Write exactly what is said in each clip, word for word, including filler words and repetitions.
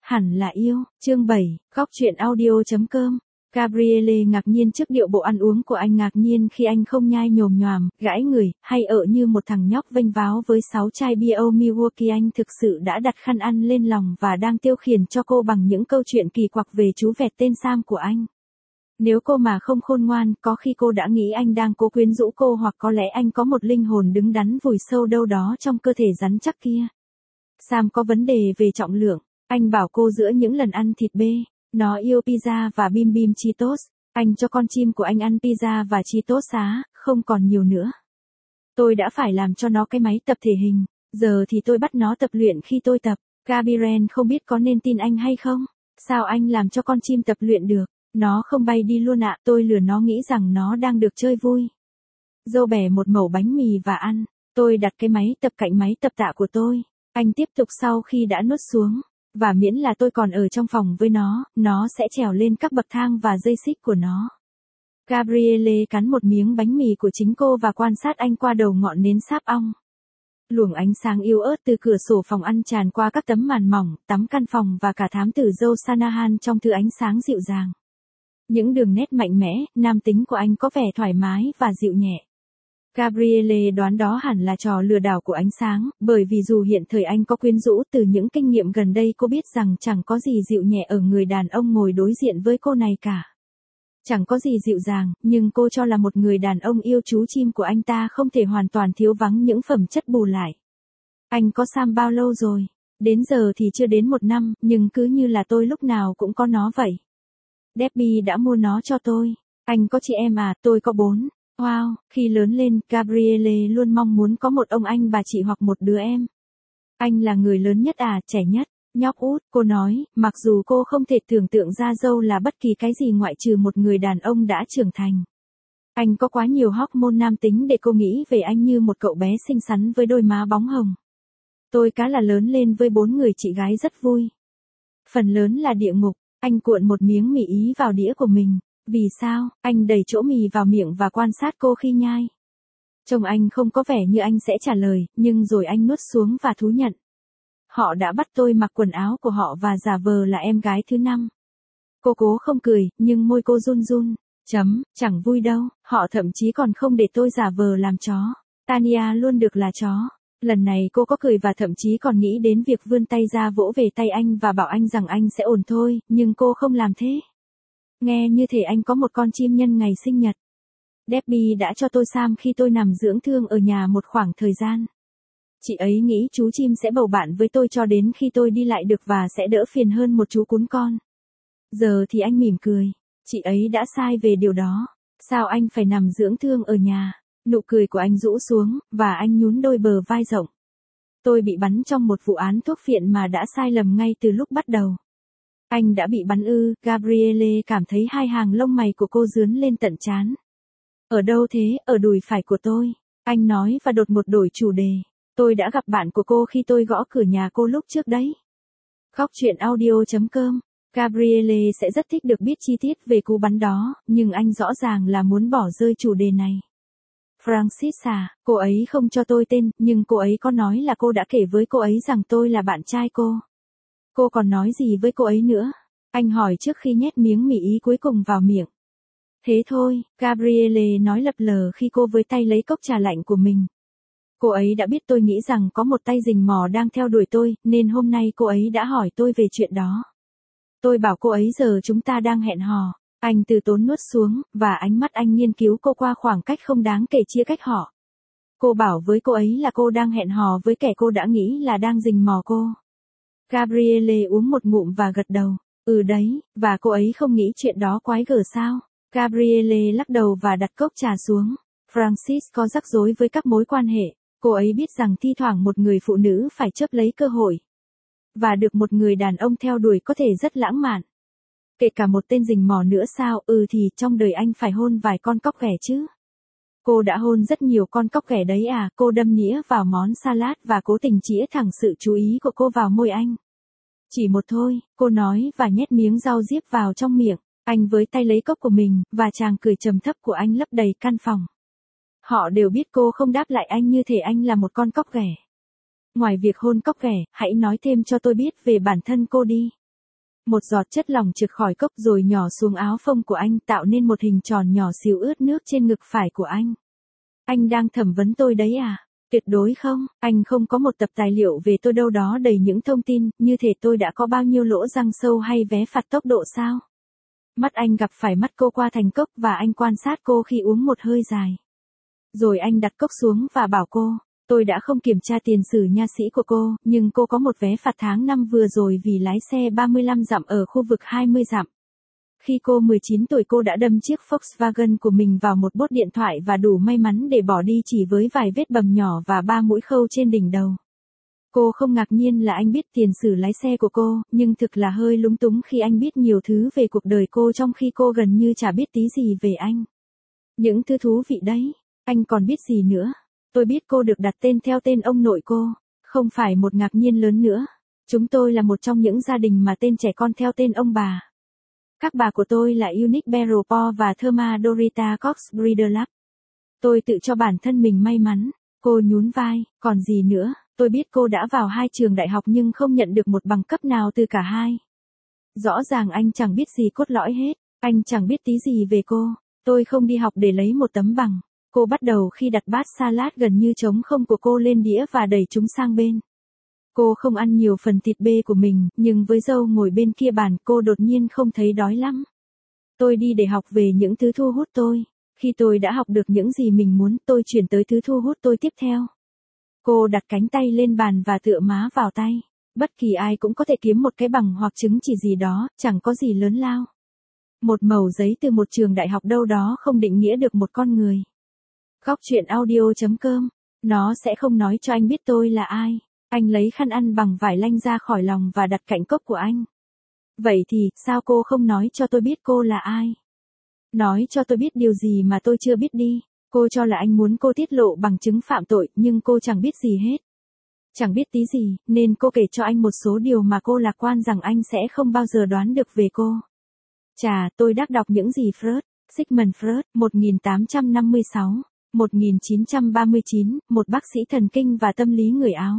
Hẳn là yêu. Chương bảy, Góc truyện audio.com. Gabrielle ngạc nhiên trước điệu bộ ăn uống của anh, ngạc nhiên khi anh không nhai nhồm nhoàm, gãi người, hay ợ như một thằng nhóc vênh váo với sáu chai bia Old Milwaukee. Anh thực sự đã đặt khăn ăn lên lòng và đang tiêu khiển cho cô bằng những câu chuyện kỳ quặc về chú vẹt tên Sam của anh. Nếu cô mà không khôn ngoan, có khi cô đã nghĩ anh đang cố quyến rũ cô, hoặc có lẽ anh có một linh hồn đứng đắn vùi sâu đâu đó trong cơ thể rắn chắc kia. Sam có vấn đề về trọng lượng. Anh bảo cô giữa những lần ăn thịt bê, nó yêu pizza và bim bim Cheetos. Anh cho con chim của anh ăn pizza và Cheetos á, không còn nhiều nữa. Tôi đã phải làm cho nó cái máy tập thể hình, giờ thì tôi bắt nó tập luyện khi tôi tập. Gabrielle không biết có nên tin anh hay không. Sao anh làm cho con chim tập luyện được? Nó không bay đi luôn ạ. Tôi lừa nó nghĩ rằng nó đang được chơi vui. Dâu bẻ một mẩu bánh mì và ăn. Tôi đặt cái máy tập cạnh máy tập tạ của tôi. Anh tiếp tục sau khi đã nuốt xuống. Và miễn là tôi còn ở trong phòng với nó, nó sẽ trèo lên các bậc thang và dây xích của nó. Gabrielle cắn một miếng bánh mì của chính cô và quan sát anh qua đầu ngọn nến sáp ong. Luồng ánh sáng yếu ớt từ cửa sổ phòng ăn tràn qua các tấm màn mỏng, tắm căn phòng và cả thám tử Joe Shanahan trong thứ ánh sáng dịu dàng. Những đường nét mạnh mẽ, nam tính của anh có vẻ thoải mái và dịu nhẹ. Gabrielle đoán đó hẳn là trò lừa đảo của ánh sáng, bởi vì dù hiện thời anh có quyến rũ, từ những kinh nghiệm gần đây cô biết rằng chẳng có gì dịu nhẹ ở người đàn ông ngồi đối diện với cô này cả. Chẳng có gì dịu dàng, nhưng cô cho là một người đàn ông yêu chú chim của anh ta không thể hoàn toàn thiếu vắng những phẩm chất bù lại. Anh có Sam bao lâu rồi? Đến giờ thì chưa đến một năm, nhưng cứ như là tôi lúc nào cũng có nó vậy. Debbie đã mua nó cho tôi. Anh có chị em à? Tôi có bốn. Wow, khi lớn lên, Gabrielle luôn mong muốn có một ông anh bà chị hoặc một đứa em. Anh là người lớn nhất à, trẻ nhất, nhóc út, cô nói, mặc dù cô không thể tưởng tượng ra Joe là bất kỳ cái gì ngoại trừ một người đàn ông đã trưởng thành. Anh có quá nhiều hormone nam tính để cô nghĩ về anh như một cậu bé xinh xắn với đôi má bóng hồng. Tôi cá là lớn lên với bốn người chị gái rất vui. Phần lớn là địa ngục. Anh cuộn một miếng mì ý vào đĩa của mình. Vì sao? Anh đẩy chỗ mì vào miệng và quan sát cô khi nhai. Trông anh không có vẻ như anh sẽ trả lời, nhưng rồi anh nuốt xuống và thú nhận. Họ đã bắt tôi mặc quần áo của họ và giả vờ là em gái thứ năm. Cô cố không cười, nhưng môi cô run run. Chấm, chẳng vui đâu, họ thậm chí còn không để tôi giả vờ làm chó. Tania luôn được là chó. Lần này cô có cười và thậm chí còn nghĩ đến việc vươn tay ra vỗ về tay anh và bảo anh rằng anh sẽ ổn thôi, nhưng cô không làm thế. Nghe như thể anh có một con chim nhân ngày sinh nhật. Debbie đã cho tôi Sam khi tôi nằm dưỡng thương ở nhà một khoảng thời gian. Chị ấy nghĩ chú chim sẽ bầu bạn với tôi cho đến khi tôi đi lại được và sẽ đỡ phiền hơn một chú cún con. Giờ thì anh mỉm cười. Chị ấy đã sai về điều đó. Sao anh phải nằm dưỡng thương ở nhà? Nụ cười của anh rũ xuống, và anh nhún đôi bờ vai rộng. Tôi bị bắn trong một vụ án thuốc phiện mà đã sai lầm ngay từ lúc bắt đầu. Anh đã bị bắn ư? Gabrielle cảm thấy hai hàng lông mày của cô rướn lên tận trán. Ở đâu thế? Ở đùi phải của tôi. Anh nói và đột ngột đổi chủ đề. Tôi đã gặp bạn của cô khi tôi gõ cửa nhà cô lúc trước đấy. Góc truyện audio.com. Gabrielle sẽ rất thích được biết chi tiết về cú bắn đó, nhưng anh rõ ràng là muốn bỏ rơi chủ đề này. Francis à, cô ấy không cho tôi tên, nhưng cô ấy có nói là cô đã kể với cô ấy rằng tôi là bạn trai cô. Cô còn nói gì với cô ấy nữa? Anh hỏi trước khi nhét miếng mì ý cuối cùng vào miệng. Thế thôi, Gabrielle nói lập lờ khi cô với tay lấy cốc trà lạnh của mình. Cô ấy đã biết tôi nghĩ rằng có một tay rình mò đang theo đuổi tôi, nên hôm nay cô ấy đã hỏi tôi về chuyện đó. Tôi bảo cô ấy giờ chúng ta đang hẹn hò. Anh từ tốn nuốt xuống, và ánh mắt anh nghiên cứu cô qua khoảng cách không đáng kể chia cách họ. Cô bảo với cô ấy là cô đang hẹn hò với kẻ cô đã nghĩ là đang rình mò cô. Gabrielle uống một ngụm và gật đầu. Ừ đấy, và cô ấy không nghĩ chuyện đó quái gở sao? Gabrielle lắc đầu và đặt cốc trà xuống. Francis có rắc rối với các mối quan hệ. Cô ấy biết rằng thi thoảng một người phụ nữ phải chớp lấy cơ hội. Và được một người đàn ông theo đuổi có thể rất lãng mạn. Kể cả một tên rình mò nữa sao? Ừ thì trong đời anh phải hôn vài con cóc ghẻ chứ. Cô đã hôn rất nhiều con cóc ghẻ đấy à? Cô đâm nĩa vào món salad và cố tình chĩa thẳng sự chú ý của cô vào môi anh. Chỉ một thôi, cô nói và nhét miếng rau diếp vào trong miệng. Anh với tay lấy cốc của mình, và chàng cười trầm thấp của anh lấp đầy căn phòng. Họ đều biết cô không đáp lại anh như thể anh là một con cóc ghẻ. Ngoài việc hôn cóc ghẻ, hãy nói thêm cho tôi biết về bản thân cô đi. Một giọt chất lỏng trượt khỏi cốc rồi nhỏ xuống áo phông của anh tạo nên một hình tròn nhỏ xíu ướt nước trên ngực phải của anh. Anh đang thẩm vấn tôi đấy à? Tuyệt đối không, anh không có một tập tài liệu về tôi đâu đó đầy những thông tin, như thể tôi đã có bao nhiêu lỗ răng sâu hay vé phạt tốc độ sao? Mắt anh gặp phải mắt cô qua thành cốc và anh quan sát cô khi uống một hơi dài. Rồi anh đặt cốc xuống và bảo cô, tôi đã không kiểm tra tiền sử nha sĩ của cô, nhưng cô có một vé phạt tháng năm vừa rồi vì lái xe ba mươi lăm dặm ở khu vực hai mươi dặm. Khi cô mười chín tuổi cô đã đâm chiếc Volkswagen của mình vào một bốt điện thoại và đủ may mắn để bỏ đi chỉ với vài vết bầm nhỏ và ba mũi khâu trên đỉnh đầu. Cô không ngạc nhiên là anh biết tiền sử lái xe của cô, nhưng thực là hơi lúng túng khi anh biết nhiều thứ về cuộc đời cô trong khi cô gần như chả biết tí gì về anh. Những thứ thú vị đấy, anh còn biết gì nữa? Tôi biết cô được đặt tên theo tên ông nội cô, không phải một ngạc nhiên lớn nữa. Chúng tôi là một trong những gia đình mà tên trẻ con theo tên ông bà. Các bà của tôi là Eunice Beryl Paul và Thelma Dorita Cox Breederlap. Tôi tự cho bản thân mình may mắn. Cô nhún vai, còn gì nữa? Tôi biết cô đã vào hai trường đại học nhưng không nhận được một bằng cấp nào từ cả hai. Rõ ràng anh chẳng biết gì cốt lõi hết, anh chẳng biết tí gì về cô. Tôi không đi học để lấy một tấm bằng. Cô bắt đầu khi đặt bát salad gần như trống không của cô lên đĩa và đẩy chúng sang bên. Cô không ăn nhiều phần thịt bê của mình, nhưng với dâu ngồi bên kia bàn cô đột nhiên không thấy đói lắm. Tôi đi để học về những thứ thu hút tôi. Khi tôi đã học được những gì mình muốn, tôi chuyển tới thứ thu hút tôi tiếp theo. Cô đặt cánh tay lên bàn và tựa má vào tay. Bất kỳ ai cũng có thể kiếm một cái bằng hoặc chứng chỉ gì đó, chẳng có gì lớn lao. Một mẩu giấy từ một trường đại học đâu đó không định nghĩa được một con người. Góc chuyện audio chấm com. Nó sẽ không nói cho anh biết tôi là ai. Anh lấy khăn ăn bằng vải lanh ra khỏi lòng và đặt cạnh cốc của anh. Vậy thì, sao cô không nói cho tôi biết cô là ai? Nói cho tôi biết điều gì mà tôi chưa biết đi. Cô cho là anh muốn cô tiết lộ bằng chứng phạm tội, nhưng cô chẳng biết gì hết. Chẳng biết tí gì, nên cô kể cho anh một số điều mà cô lạc quan rằng anh sẽ không bao giờ đoán được về cô. Chà, tôi đã đọc những gì Freud, Sigmund Freud, một nghìn tám trăm năm mươi sáu, một nghìn chín trăm ba mươi chín, một bác sĩ thần kinh và tâm lý người Áo.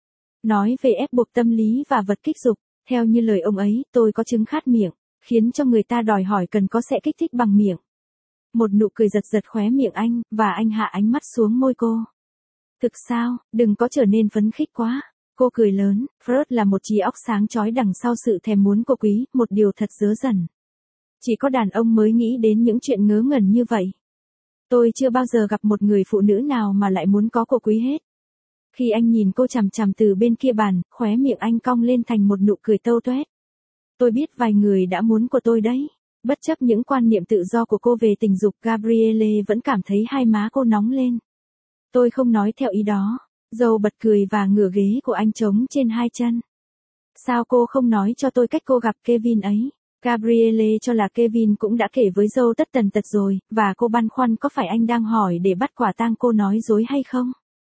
Nói về ép buộc tâm lý và vật kích dục, theo như lời ông ấy, tôi có chứng khát miệng, khiến cho người ta đòi hỏi cần có sẽ kích thích bằng miệng. Một nụ cười giật giật khóe miệng anh, và anh hạ ánh mắt xuống môi cô. Thực sao, đừng có trở nên phấn khích quá. Cô cười lớn, Freud là một trí óc sáng chói đằng sau sự thèm muốn của quý, một điều thật dớ dẩn. Chỉ có đàn ông mới nghĩ đến những chuyện ngớ ngẩn như vậy. Tôi chưa bao giờ gặp một người phụ nữ nào mà lại muốn có cô quý hết. Khi anh nhìn cô chằm chằm từ bên kia bàn, khóe miệng anh cong lên thành một nụ cười tâu tuét. Tôi biết vài người đã muốn của tôi đấy. Bất chấp những quan niệm tự do của cô về tình dục, Gabrielle vẫn cảm thấy hai má cô nóng lên. Tôi không nói theo ý đó. Dâu bật cười và ngửa ghế của anh trống trên hai chân. Sao cô không nói cho tôi cách cô gặp Kevin ấy? Gabrielle cho là Kevin cũng đã kể với dâu tất tần tật rồi, và cô băn khoăn có phải anh đang hỏi để bắt quả tang cô nói dối hay không?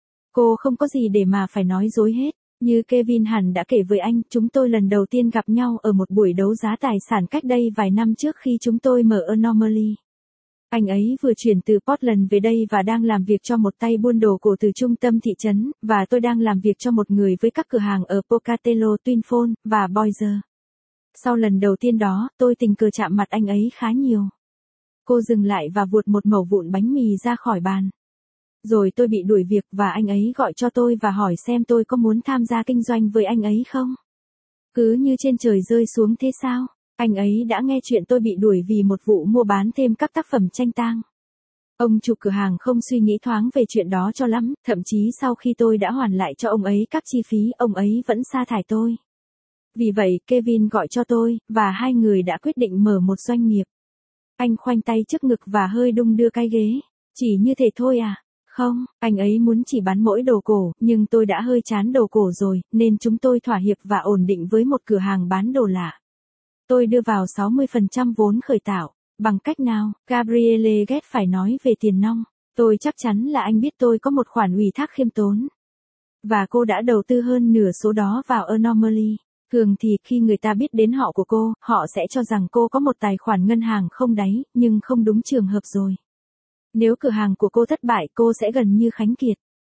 Cô không có gì để mà phải nói dối hết. Như Kevin hẳn đã kể với anh, chúng tôi lần đầu tiên gặp nhau ở một buổi đấu giá tài sản cách đây vài năm trước khi chúng tôi mở Anomaly. Anh ấy vừa chuyển từ Portland về đây và đang làm việc cho một tay buôn đồ cổ từ trung tâm thị trấn, và tôi đang làm việc cho một người với các cửa hàng ở Pocatello, Twin Falls, và Boise. Sau lần đầu tiên đó, tôi tình cờ chạm mặt anh ấy khá nhiều. Cô dừng lại và vuột một mẩu vụn bánh mì ra khỏi bàn. Rồi tôi bị đuổi việc và anh ấy gọi cho tôi và hỏi xem tôi có muốn tham gia kinh doanh với anh ấy không. Cứ như trên trời rơi xuống thế sao? Anh ấy đã nghe chuyện tôi bị đuổi vì một vụ mua bán thêm các tác phẩm tranh tang. Ông chủ cửa hàng không suy nghĩ thoáng về chuyện đó cho lắm, thậm chí sau khi tôi đã hoàn lại cho ông ấy các chi phí, ông ấy vẫn sa thải tôi. Vì vậy, Kevin gọi cho tôi, và hai người đã quyết định mở một doanh nghiệp. Anh khoanh tay trước ngực và hơi đung đưa cái ghế. Chỉ như thế thôi à? Không, anh ấy muốn chỉ bán mỗi đồ cổ, nhưng tôi đã hơi chán đồ cổ rồi, nên chúng tôi thỏa hiệp và ổn định với một cửa hàng bán đồ lạ. Tôi đưa vào sáu mươi phần trăm vốn khởi tạo. Bằng cách nào? Gabrielle ghét phải nói về tiền nong. Tôi chắc chắn là anh biết tôi có một khoản ủy thác khiêm tốn. Và cô đã đầu tư hơn nửa số đó vào Anomaly. Thường thì khi người ta biết đến họ của cô, họ sẽ cho rằng cô có một tài khoản ngân hàng không đáy, nhưng không đúng trường hợp rồi. Nếu cửa hàng của cô thất bại, cô sẽ gần như khánh kiệt.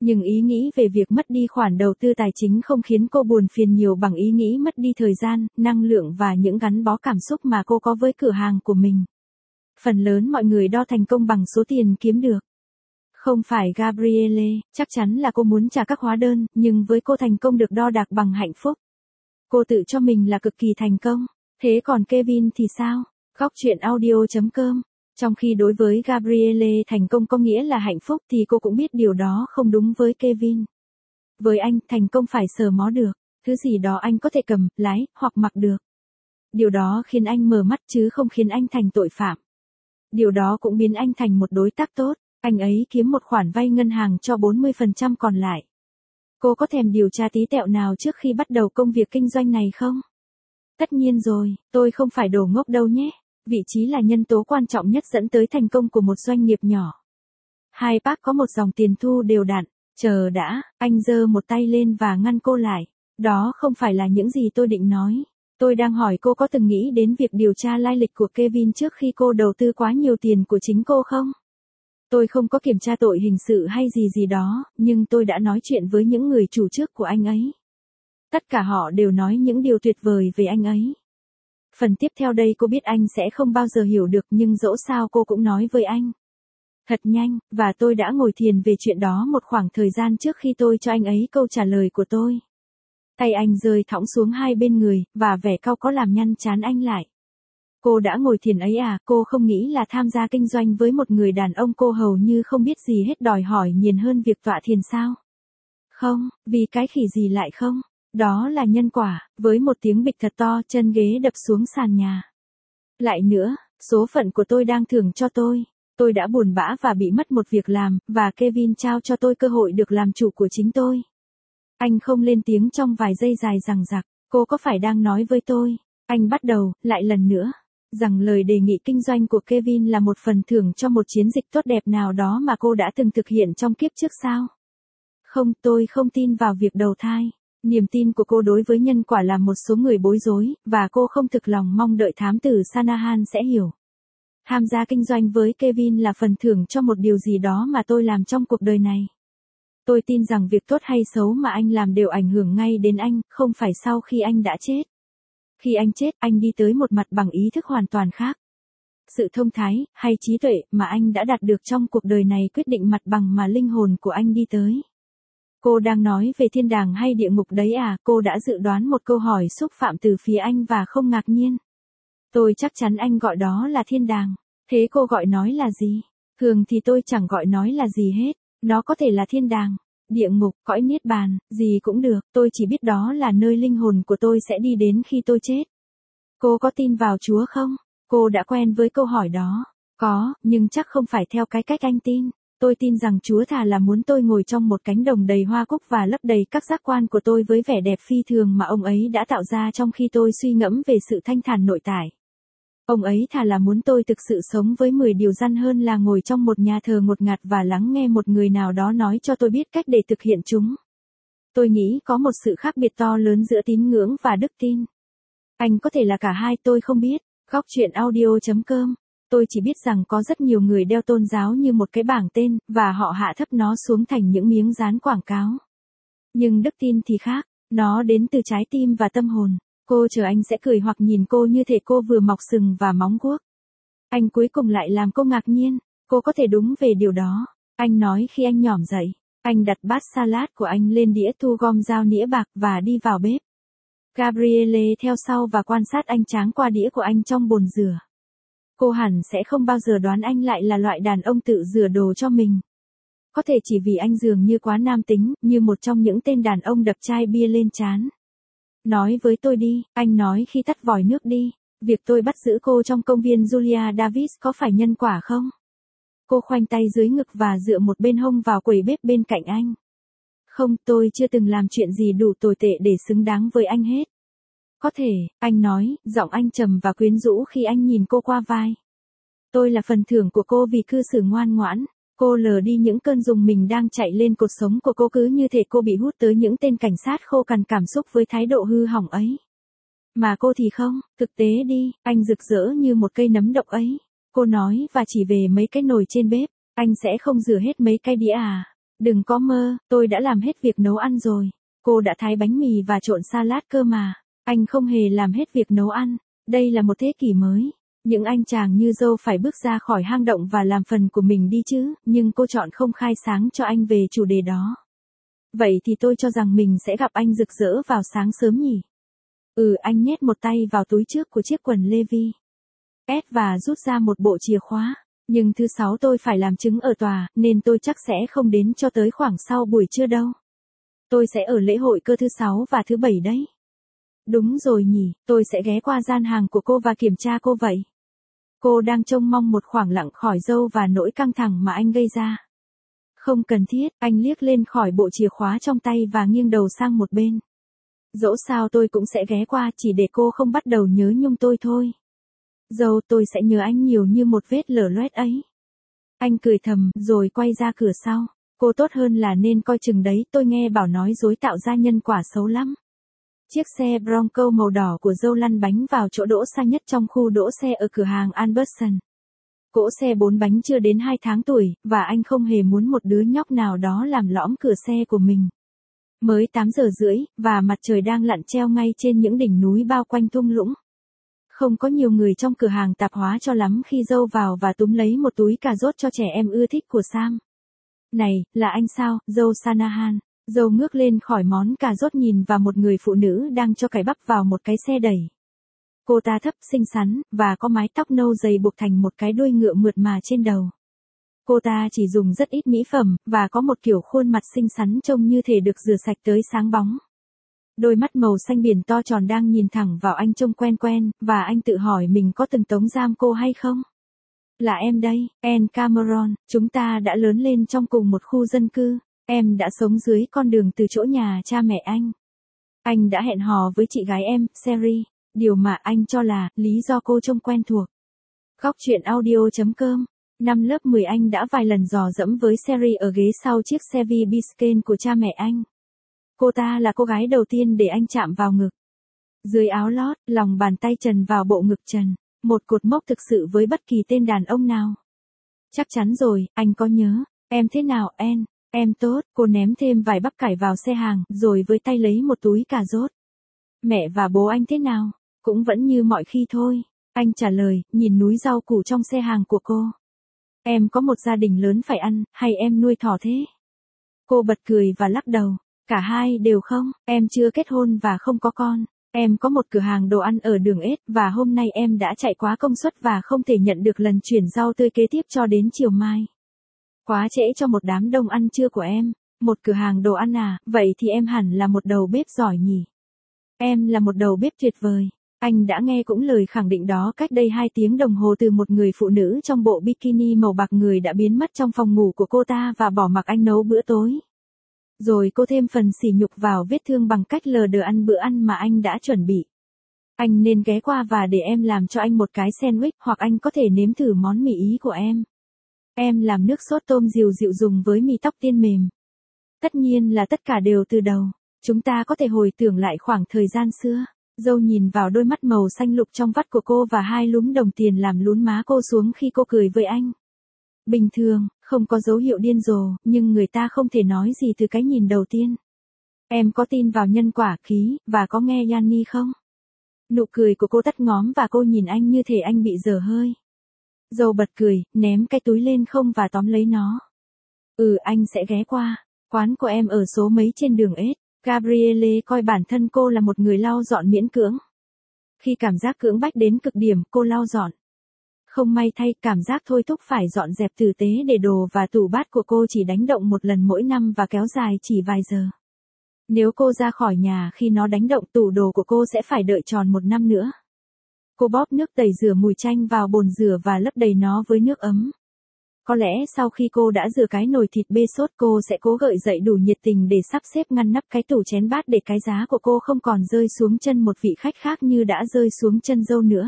Nhưng ý nghĩ về việc mất đi khoản đầu tư tài chính không khiến cô buồn phiền nhiều bằng ý nghĩ mất đi thời gian, năng lượng và những gắn bó cảm xúc mà cô có với cửa hàng của mình. Phần lớn mọi người đo thành công bằng số tiền kiếm được. Không phải Gabrielle, chắc chắn là cô muốn trả các hóa đơn, nhưng với cô thành công được đo đạc bằng hạnh phúc. Cô tự cho mình là cực kỳ thành công. Thế còn Kevin thì sao? Góc chuyện audio chấm com. Trong khi đối với Gabrielle thành công có nghĩa là hạnh phúc thì cô cũng biết điều đó không đúng với Kevin. Với anh, thành công phải sờ mó được, thứ gì đó anh có thể cầm, lái, hoặc mặc được. Điều đó khiến anh mở mắt chứ không khiến anh thành tội phạm. Điều đó cũng biến anh thành một đối tác tốt, anh ấy kiếm một khoản vay ngân hàng cho bốn mươi phần trăm còn lại. Cô có thèm điều tra tí tẹo nào trước khi bắt đầu công việc kinh doanh này không? Tất nhiên rồi, tôi không phải đồ ngốc đâu nhé. Vị trí là nhân tố quan trọng nhất dẫn tới thành công của một doanh nghiệp nhỏ. Hai bác có một dòng tiền thu đều đặn. Chờ đã, anh giơ một tay lên và ngăn cô lại. Đó không phải là những gì tôi định nói. Tôi đang hỏi cô có từng nghĩ đến việc điều tra lai lịch của Kevin trước khi cô đầu tư quá nhiều tiền của chính cô không? Tôi không có kiểm tra tội hình sự hay gì gì đó, nhưng tôi đã nói chuyện với những người chủ trước của anh ấy. Tất cả họ đều nói những điều tuyệt vời về anh ấy. Phần tiếp theo đây cô biết anh sẽ không bao giờ hiểu được nhưng dẫu sao cô cũng nói với anh. Thật nhanh, và tôi đã ngồi thiền về chuyện đó một khoảng thời gian trước khi tôi cho anh ấy câu trả lời của tôi. Tay anh rơi thõng xuống hai bên người, và vẻ cau có làm nhăn trán anh lại. Cô đã ngồi thiền ấy à, cô không nghĩ là tham gia kinh doanh với một người đàn ông cô hầu như không biết gì hết đòi hỏi nhiều hơn việc tọa thiền sao? Không, vì cái khỉ gì lại không? Đó là nhân quả, với một tiếng bịch thật to, chân ghế đập xuống sàn nhà. Lại nữa, số phận của tôi đang thưởng cho tôi. Tôi đã buồn bã và bị mất một việc làm, và Kevin trao cho tôi cơ hội được làm chủ của chính tôi. Anh không lên tiếng trong vài giây dài dằng dặc, cô có phải đang nói với tôi? Anh bắt đầu, lại lần nữa, rằng lời đề nghị kinh doanh của Kevin là một phần thưởng cho một chiến dịch tốt đẹp nào đó mà cô đã từng thực hiện trong kiếp trước sao? Không, tôi không tin vào việc đầu thai. Niềm tin của cô đối với nhân quả làm một số người bối rối, và cô không thực lòng mong đợi thám tử Shanahan sẽ hiểu. Tham gia kinh doanh với Kevin là phần thưởng cho một điều gì đó mà tôi làm trong cuộc đời này. Tôi tin rằng việc tốt hay xấu mà anh làm đều ảnh hưởng ngay đến anh, không phải sau khi anh đã chết. Khi anh chết, anh đi tới một mặt bằng ý thức hoàn toàn khác. Sự thông thái, hay trí tuệ, mà anh đã đạt được trong cuộc đời này quyết định mặt bằng mà linh hồn của anh đi tới. Cô đang nói về thiên đàng hay địa ngục đấy à, cô đã dự đoán một câu hỏi xúc phạm từ phía anh và không ngạc nhiên. Tôi chắc chắn anh gọi đó là thiên đàng. Thế cô gọi nói là gì? Thường thì tôi chẳng gọi nói là gì hết. Nó có thể là thiên đàng, địa ngục, cõi niết bàn, gì cũng được. Tôi chỉ biết đó là nơi linh hồn của tôi sẽ đi đến khi tôi chết. Cô có tin vào Chúa không? Cô đã quen với câu hỏi đó. Có, nhưng chắc không phải theo cái cách anh tin. Tôi tin rằng Chúa thà là muốn tôi ngồi trong một cánh đồng đầy hoa cúc và lấp đầy các giác quan của tôi với vẻ đẹp phi thường mà ông ấy đã tạo ra trong khi tôi suy ngẫm về sự thanh thản nội tại. Ông ấy thà là muốn tôi thực sự sống với mười điều răn hơn là ngồi trong một nhà thờ ngột ngạt và lắng nghe một người nào đó nói cho tôi biết cách để thực hiện chúng. Tôi nghĩ có một sự khác biệt to lớn giữa tín ngưỡng và đức tin. Anh có thể là cả hai, tôi không biết. Góc chuyện audio chấm com. Tôi chỉ biết rằng có rất nhiều người đeo tôn giáo như một cái bảng tên, và họ hạ thấp nó xuống thành những miếng dán quảng cáo. Nhưng đức tin thì khác, nó đến từ trái tim và tâm hồn. Cô chờ anh sẽ cười hoặc nhìn cô như thể cô vừa mọc sừng và móng guốc. Anh cuối cùng lại làm cô ngạc nhiên, cô có thể đúng về điều đó. Anh nói khi anh nhỏm dậy, anh đặt bát salad của anh lên đĩa thu gom dao nĩa bạc và đi vào bếp. Gabrielle theo sau và quan sát anh tráng qua đĩa của anh trong bồn rửa. Cô hẳn sẽ không bao giờ đoán anh lại là loại đàn ông tự rửa đồ cho mình. Có thể chỉ vì anh dường như quá nam tính, như một trong những tên đàn ông đập chai bia lên trán. Nói với tôi đi, anh nói khi tắt vòi nước đi. Việc tôi bắt giữ cô trong công viên Julia Davis có phải nhân quả không? Cô khoanh tay dưới ngực và dựa một bên hông vào quầy bếp bên cạnh anh. Không, tôi chưa từng làm chuyện gì đủ tồi tệ để xứng đáng với anh hết. Có thể, anh nói, giọng anh trầm và quyến rũ khi anh nhìn cô qua vai. Tôi là phần thưởng của cô vì cư xử ngoan ngoãn. Cô lờ đi những cơn rùng mình đang chạy lên cột sống của cô cứ như thể cô bị hút tới những tên cảnh sát khô cằn cảm xúc với thái độ hư hỏng ấy. Mà cô thì không, thực tế đi, anh rực rỡ như một cây nấm độc ấy. Cô nói và chỉ về mấy cái nồi trên bếp, anh sẽ không rửa hết mấy cái đĩa à. Đừng có mơ, tôi đã làm hết việc nấu ăn rồi. Cô đã thái bánh mì và trộn salad cơ mà. Anh không hề làm hết việc nấu ăn. Đây là một thế kỷ mới. Những anh chàng như Joe phải bước ra khỏi hang động và làm phần của mình đi chứ, nhưng cô chọn không khai sáng cho anh về chủ đề đó. Vậy thì tôi cho rằng mình sẽ gặp anh rực rỡ vào sáng sớm nhỉ? Ừ, anh nhét một tay vào túi trước của chiếc quần Levi S và rút ra một bộ chìa khóa. Nhưng thứ sáu tôi phải làm chứng ở tòa, nên tôi chắc sẽ không đến cho tới khoảng sau buổi trưa đâu. Tôi sẽ ở lễ hội cơ thứ sáu và thứ bảy đấy. Đúng rồi nhỉ, tôi sẽ ghé qua gian hàng của cô và kiểm tra cô vậy. Cô đang trông mong một khoảng lặng khỏi Joe và nỗi căng thẳng mà anh gây ra. Không cần thiết, anh liếc lên khỏi bộ chìa khóa trong tay và nghiêng đầu sang một bên. Dẫu sao tôi cũng sẽ ghé qua chỉ để cô không bắt đầu nhớ nhung tôi thôi. Joe, tôi sẽ nhớ anh nhiều như một vết lở loét ấy. Anh cười thầm, rồi quay ra cửa sau. Cô tốt hơn là nên coi chừng đấy, tôi nghe bảo nói dối tạo ra nhân quả xấu lắm. Chiếc xe Bronco màu đỏ của Joe lăn bánh vào chỗ đỗ xa nhất trong khu đỗ xe ở cửa hàng Albertson. Cỗ xe bốn bánh chưa đến hai tháng tuổi, và anh không hề muốn một đứa nhóc nào đó làm lõm cửa xe của mình. Mới tám giờ rưỡi, và mặt trời đang lặn treo ngay trên những đỉnh núi bao quanh thung lũng. Không có nhiều người trong cửa hàng tạp hóa cho lắm khi Joe vào và túm lấy một túi cà rốt cho trẻ em ưa thích của Sam. Này, là anh sao, Joe Shanahan? Joe ngước lên khỏi món cà rốt nhìn vào một người phụ nữ đang cho cải bắp vào một cái xe đẩy. Cô ta thấp, xinh xắn, và có mái tóc nâu dày buộc thành một cái đuôi ngựa mượt mà trên đầu. Cô ta chỉ dùng rất ít mỹ phẩm, và có một kiểu khuôn mặt xinh xắn trông như thể được rửa sạch tới sáng bóng. Đôi mắt màu xanh biển to tròn đang nhìn thẳng vào anh trông quen quen, và anh tự hỏi mình có từng tống giam cô hay không? Là em đây, Anne Cameron, chúng ta đã lớn lên trong cùng một khu dân cư, em đã sống dưới con đường từ chỗ nhà cha mẹ anh. Anh đã hẹn hò với chị gái em, Sherry, điều mà anh cho là lý do cô trông quen thuộc. Góc truyện audio chấm com. Năm lớp mười anh đã vài lần dò dẫm với Sherry ở ghế sau chiếc Chevy Biscayne của cha mẹ anh. Cô ta là cô gái đầu tiên để anh chạm vào ngực. Dưới áo lót, lòng bàn tay trần vào bộ ngực trần. Một cột mốc thực sự với bất kỳ tên đàn ông nào. Chắc chắn rồi, anh có nhớ. Em thế nào, Anne? Em tốt, cô ném thêm vài bắp cải vào xe hàng, rồi với tay lấy một túi cà rốt. Mẹ và bố anh thế nào? Cũng vẫn như mọi khi thôi. Anh trả lời, nhìn núi rau củ trong xe hàng của cô. Em có một gia đình lớn phải ăn, hay em nuôi thỏ thế? Cô bật cười và lắc đầu. Cả hai đều không, em chưa kết hôn và không có con. Em có một cửa hàng đồ ăn ở đường ết, và hôm nay em đã chạy quá công suất và không thể nhận được lần chuyển rau tươi kế tiếp cho đến chiều mai. Quá trễ cho một đám đông ăn trưa của em. Một cửa hàng đồ ăn à, vậy thì em hẳn là một đầu bếp giỏi nhỉ? Em là một đầu bếp tuyệt vời. Anh đã nghe cũng lời khẳng định đó cách đây hai tiếng đồng hồ từ một người phụ nữ trong bộ bikini màu bạc, người đã biến mất trong phòng ngủ của cô ta và bỏ mặc anh nấu bữa tối. Rồi cô thêm phần sỉ nhục vào vết thương bằng cách lờ đờ ăn bữa ăn mà anh đã chuẩn bị. Anh nên ghé qua và để em làm cho anh một cái sandwich, hoặc anh có thể nếm thử món mì ý của em. Em làm nước sốt tôm dịu dịu dùng với mì tóc tiên mềm. Tất nhiên là tất cả đều từ đầu. Chúng ta có thể hồi tưởng lại khoảng thời gian xưa. Joe nhìn vào đôi mắt màu xanh lục trong vắt của cô và hai lúm đồng tiền làm lún má cô xuống khi cô cười với anh. Bình thường, không có dấu hiệu điên rồ, nhưng người ta không thể nói gì từ cái nhìn đầu tiên. Em có tin vào nhân quả khí, và có nghe Yanni không? Nụ cười của cô tắt ngóm và cô nhìn anh như thể anh bị dở hơi. Joe bật cười, ném cái túi lên không và tóm lấy nó. Ừ, anh sẽ ghé qua. Quán của em ở số mấy trên đường ết. Gabrielle coi bản thân cô là một người lau dọn miễn cưỡng. Khi cảm giác cưỡng bách đến cực điểm, cô lau dọn. Không may thay, cảm giác thôi thúc phải dọn dẹp tử tế để đồ và tủ bát của cô chỉ đánh động một lần mỗi năm và kéo dài chỉ vài giờ. Nếu cô ra khỏi nhà khi nó đánh động, tủ đồ của cô sẽ phải đợi tròn một năm nữa. Cô bóp nước tẩy rửa mùi chanh vào bồn rửa và lấp đầy nó với nước ấm. Có lẽ sau khi cô đã rửa cái nồi thịt bê sốt, cô sẽ cố gợi dậy đủ nhiệt tình để sắp xếp ngăn nắp cái tủ chén bát để cái giá của cô không còn rơi xuống chân một vị khách khác như đã rơi xuống chân dâu nữa.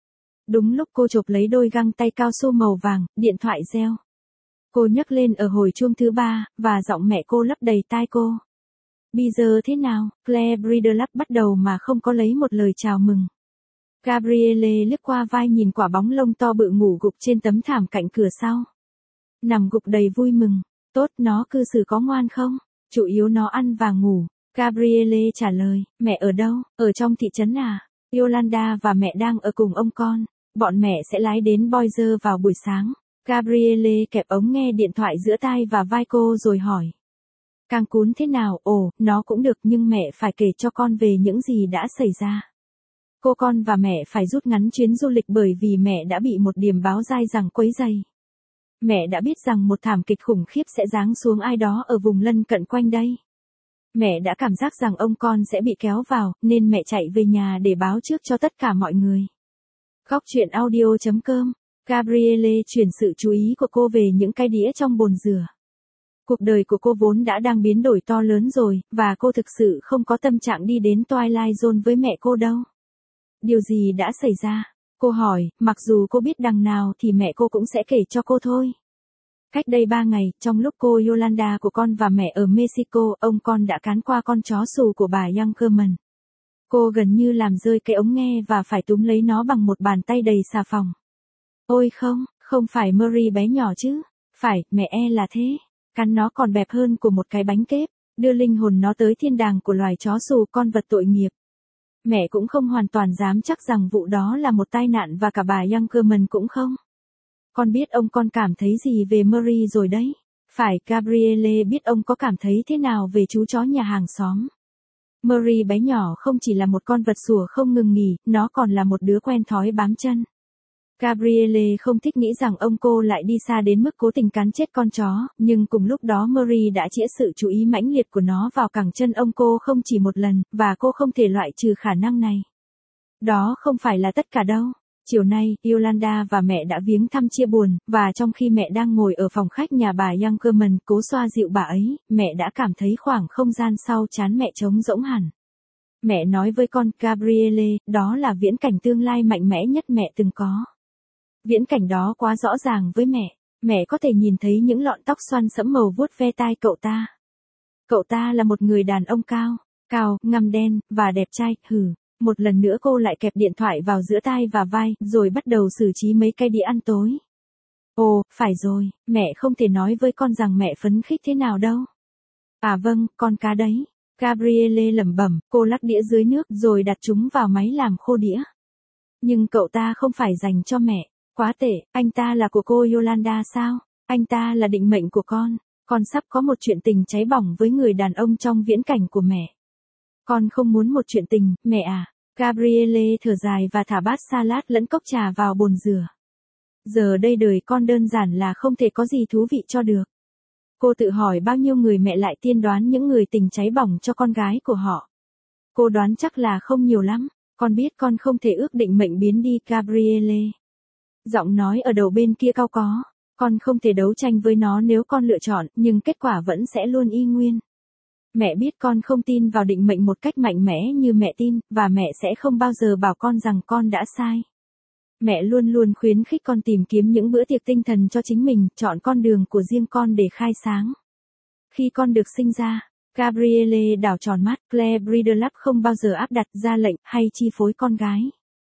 Đúng lúc cô chộp lấy đôi găng tay cao su màu vàng, điện thoại reo. Cô nhấc lên ở hồi chuông thứ ba, và giọng mẹ cô lấp đầy tai cô. Bây giờ thế nào? Claire Bridlap bắt đầu mà không có lấy một lời chào mừng. Gabrielle liếc qua vai nhìn quả bóng lông to bự ngủ gục trên tấm thảm cạnh cửa sau. Nằm gục đầy vui mừng. Tốt, nó cư xử có ngoan không? Chủ yếu nó ăn và ngủ. Gabrielle trả lời, mẹ ở đâu? Ở trong thị trấn à? Yolanda và mẹ đang ở cùng ông con. Bọn mẹ sẽ lái đến Boise vào buổi sáng. Gabrielle kẹp ống nghe điện thoại giữa tai và vai cô rồi hỏi. Cancun thế nào? Ồ, nó cũng được nhưng mẹ phải kể cho con về những gì đã xảy ra. Cô con và mẹ phải rút ngắn chuyến du lịch bởi vì mẹ đã bị một điềm báo dai dẳng quấy rầy. Mẹ đã biết rằng một thảm kịch khủng khiếp sẽ giáng xuống ai đó ở vùng lân cận quanh đây. Mẹ đã cảm giác rằng ông con sẽ bị kéo vào, nên mẹ chạy về nhà để báo trước cho tất cả mọi người. Góc truyện audio chấm com. Gabrielle chuyển sự chú ý của cô về những cái đĩa trong bồn rửa. Cuộc đời của cô vốn đã đang biến đổi to lớn rồi, và cô thực sự không có tâm trạng đi đến Twilight Zone với mẹ cô đâu. Điều gì đã xảy ra? Cô hỏi, mặc dù cô biết đằng nào thì mẹ cô cũng sẽ kể cho cô thôi. Cách đây ba ngày, trong lúc cô Yolanda của con và mẹ ở Mexico, ông con đã cán qua con chó xù của bà Youngerman. Cô gần như làm rơi cái ống nghe và phải túm lấy nó bằng một bàn tay đầy xà phòng. Ôi không, không phải Murray bé nhỏ chứ. Phải, mẹ e là thế. Cắn nó còn bẹp hơn của một cái bánh kép, đưa linh hồn nó tới thiên đàng của loài chó xù, con vật tội nghiệp. Mẹ cũng không hoàn toàn dám chắc rằng vụ đó là một tai nạn và cả bà Youngerman cũng không. Con biết ông con cảm thấy gì về Murray rồi đấy. Phải, Gabrielle biết ông có cảm thấy thế nào về chú chó nhà hàng xóm. Murray bé nhỏ không chỉ là một con vật sủa không ngừng nghỉ, nó còn là một đứa quen thói bám chân. Gabrielle không thích nghĩ rằng ông cô lại đi xa đến mức cố tình cắn chết con chó, nhưng cùng lúc đó Murray đã chĩa sự chú ý mãnh liệt của nó vào cẳng chân ông cô không chỉ một lần, và cô không thể loại trừ khả năng này. Đó không phải là tất cả đâu. Chiều nay, Yolanda và mẹ đã viếng thăm chia buồn, và trong khi mẹ đang ngồi ở phòng khách nhà bà Youngerman cố xoa dịu bà ấy, mẹ đã cảm thấy khoảng không gian sau trán mẹ trống rỗng hẳn. Mẹ nói với con Gabrielle, đó là viễn cảnh tương lai mạnh mẽ nhất mẹ từng có. Viễn cảnh đó quá rõ ràng với mẹ, mẹ có thể nhìn thấy những lọn tóc xoăn sẫm màu vuốt ve tai cậu ta. Cậu ta là một người đàn ông cao, cao, ngăm đen, và đẹp trai, hừ. Một lần nữa cô lại kẹp điện thoại vào giữa tai và vai, rồi bắt đầu xử trí mấy cái đĩa ăn tối. Ồ, phải rồi, mẹ không thể nói với con rằng mẹ phấn khích thế nào đâu. À vâng, con cá đấy. Gabrielle lẩm bẩm, cô lắc đĩa dưới nước rồi đặt chúng vào máy làm khô đĩa. Nhưng cậu ta không phải dành cho mẹ. Quá tệ, anh ta là của cô Yolanda sao? Anh ta là định mệnh của con. Con sắp có một chuyện tình cháy bỏng với người đàn ông trong viễn cảnh của mẹ. Con không muốn một chuyện tình, mẹ à. Gabrielle thở dài và thả bát salad lẫn cốc trà vào bồn rửa. Giờ đây đời con đơn giản là không thể có gì thú vị cho được. Cô tự hỏi bao nhiêu người mẹ lại tiên đoán những người tình cháy bỏng cho con gái của họ. Cô đoán chắc là không nhiều lắm. Con biết con không thể ước định mệnh biến đi, Gabrielle. Giọng nói ở đầu bên kia cau có. Con không thể đấu tranh với nó nếu con lựa chọn, nhưng kết quả vẫn sẽ luôn y nguyên. Mẹ biết con không tin vào định mệnh một cách mạnh mẽ như mẹ tin, và mẹ sẽ không bao giờ bảo con rằng con đã sai. Mẹ luôn luôn khuyến khích con tìm kiếm những bữa tiệc tinh thần cho chính mình, chọn con đường của riêng con để khai sáng. Khi con được sinh ra, Gabrielle đảo tròn mắt, Claire Bridlap không bao giờ áp đặt, ra lệnh, hay chi phối con gái.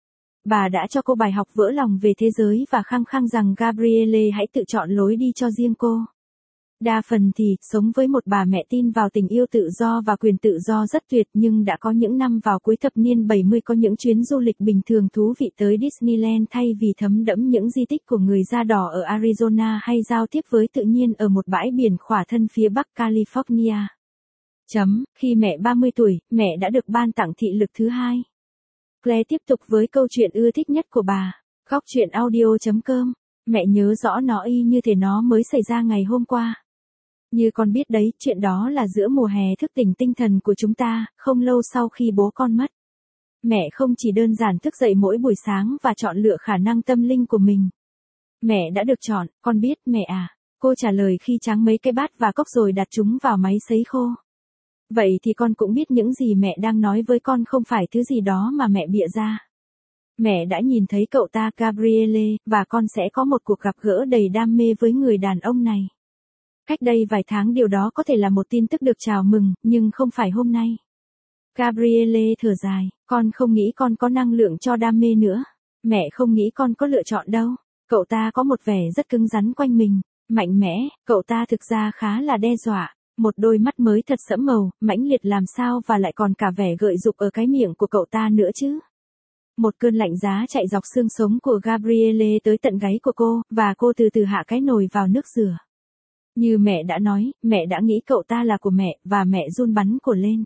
Bà đã cho cô bài học vỡ lòng về thế giới và khăng khăng rằng Gabrielle hãy tự chọn lối đi cho riêng cô. Đa phần thì, sống với một bà mẹ tin vào tình yêu tự do và quyền tự do rất tuyệt, nhưng đã có những năm vào cuối thập niên bảy mươi có những chuyến du lịch bình thường thú vị tới Disneyland thay vì thấm đẫm những di tích của người da đỏ ở Arizona hay giao tiếp với tự nhiên ở một bãi biển khỏa thân phía bắc California. Chấm, khi mẹ ba mươi tuổi, mẹ đã được ban tặng thị lực thứ hai. Claire tiếp tục với câu chuyện ưa thích nhất của bà. Góc truyện audio chấm com. Mẹ nhớ rõ nó y như thể nó mới xảy ra ngày hôm qua. Như con biết đấy, chuyện đó là giữa mùa hè thức tỉnh tinh thần của chúng ta, không lâu sau khi bố con mất. Mẹ không chỉ đơn giản thức dậy mỗi buổi sáng và chọn lựa khả năng tâm linh của mình. Mẹ đã được chọn, con biết, mẹ à. Cô trả lời khi tráng mấy cái bát và cốc rồi đặt chúng vào máy sấy khô. Vậy thì con cũng biết những gì mẹ đang nói với con không phải thứ gì đó mà mẹ bịa ra. Mẹ đã nhìn thấy cậu ta Gabrielle, và con sẽ có một cuộc gặp gỡ đầy đam mê với người đàn ông này. Cách đây vài tháng điều đó có thể là một tin tức được chào mừng, nhưng không phải hôm nay. Gabrielle thở dài, con không nghĩ con có năng lượng cho đam mê nữa. Mẹ không nghĩ con có lựa chọn đâu. Cậu ta có một vẻ rất cứng rắn quanh mình. Mạnh mẽ, cậu ta thực ra khá là đe dọa. Một đôi mắt mới thật sẫm màu, mãnh liệt làm sao và lại còn cả vẻ gợi dục ở cái miệng của cậu ta nữa chứ. Một cơn lạnh giá chạy dọc xương sống của Gabrielle tới tận gáy của cô, và cô từ từ hạ cái nồi vào nước rửa. Như mẹ đã nói, mẹ đã nghĩ cậu ta là của mẹ, và mẹ run bắn cổ lên.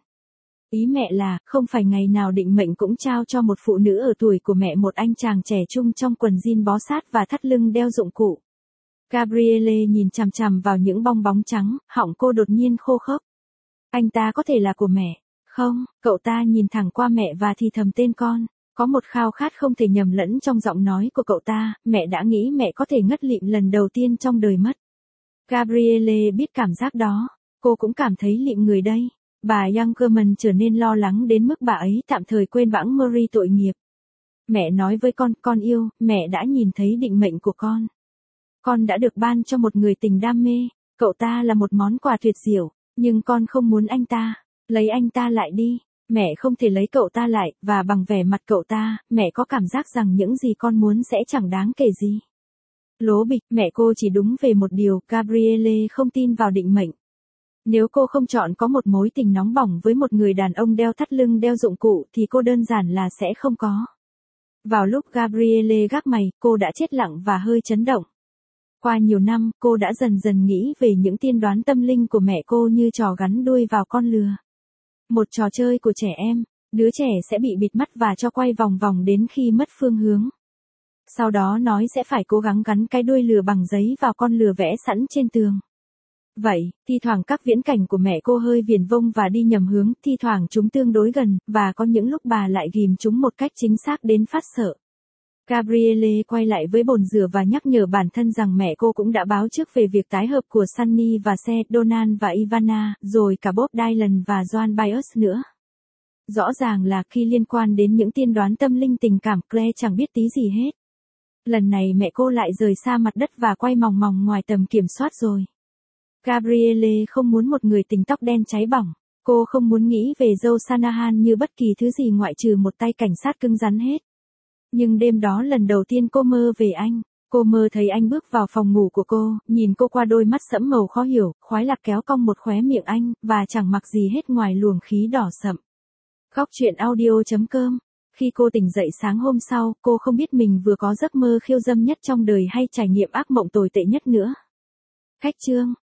Ý mẹ là, không phải ngày nào định mệnh cũng trao cho một phụ nữ ở tuổi của mẹ một anh chàng trẻ trung trong quần jean bó sát và thắt lưng đeo dụng cụ. Gabrielle nhìn chằm chằm vào những bong bóng trắng, họng cô đột nhiên khô khốc. Anh ta có thể là của mẹ. Không, cậu ta nhìn thẳng qua mẹ và thì thầm tên con. Có một khao khát không thể nhầm lẫn trong giọng nói của cậu ta, mẹ đã nghĩ mẹ có thể ngất lịm lần đầu tiên trong đời mất. Gabrielle biết cảm giác đó, cô cũng cảm thấy lịm người đây. Bà Youngerman trở nên lo lắng đến mức bà ấy tạm thời quên bẵng Murray tội nghiệp. Mẹ nói với con, con yêu, mẹ đã nhìn thấy định mệnh của con. Con đã được ban cho một người tình đam mê, cậu ta là một món quà tuyệt diệu, nhưng con không muốn anh ta, lấy anh ta lại đi. Mẹ không thể lấy cậu ta lại, và bằng vẻ mặt cậu ta, mẹ có cảm giác rằng những gì con muốn sẽ chẳng đáng kể gì. Lố bịch, mẹ cô chỉ đúng về một điều, Gabrielle không tin vào định mệnh. Nếu cô không chọn có một mối tình nóng bỏng với một người đàn ông đeo thắt lưng đeo dụng cụ thì cô đơn giản là sẽ không có. Vào lúc Gabrielle gác mày, cô đã chết lặng và hơi chấn động. Qua nhiều năm, cô đã dần dần nghĩ về những tiên đoán tâm linh của mẹ cô như trò gắn đuôi vào con lừa. Một trò chơi của trẻ em, đứa trẻ sẽ bị bịt mắt và cho quay vòng vòng đến khi mất phương hướng. Sau đó nói sẽ phải cố gắng gắn cái đuôi lừa bằng giấy vào con lừa vẽ sẵn trên tường. Vậy, thi thoảng các viễn cảnh của mẹ cô hơi viển vông và đi nhầm hướng, thi thoảng chúng tương đối gần, và có những lúc bà lại ghim chúng một cách chính xác đến phát sợ. Gabrielle quay lại với bồn rửa và nhắc nhở bản thân rằng mẹ cô cũng đã báo trước về việc tái hợp của Sunny và Se, Donald và Ivana, rồi cả Bob Dylan và Joan Baez nữa. Rõ ràng là khi liên quan đến những tiên đoán tâm linh tình cảm, Claire chẳng biết tí gì hết. Lần này mẹ cô lại rời xa mặt đất và quay mòng mòng ngoài tầm kiểm soát rồi. Gabrielle không muốn một người tình tóc đen cháy bỏng. Cô không muốn nghĩ về Joe Shanahan như bất kỳ thứ gì ngoại trừ một tay cảnh sát cứng rắn hết. Nhưng đêm đó lần đầu tiên cô mơ về anh. Cô mơ thấy anh bước vào phòng ngủ của cô, nhìn cô qua đôi mắt sẫm màu khó hiểu, khoái lạc kéo cong một khóe miệng anh, và chẳng mặc gì hết ngoài luồng khí đỏ sậm. Góc truyện audio chấm com. Khi cô tỉnh dậy sáng hôm sau, cô không biết mình vừa có giấc mơ khiêu dâm nhất trong đời hay trải nghiệm ác mộng tồi tệ nhất nữa. Khách chương.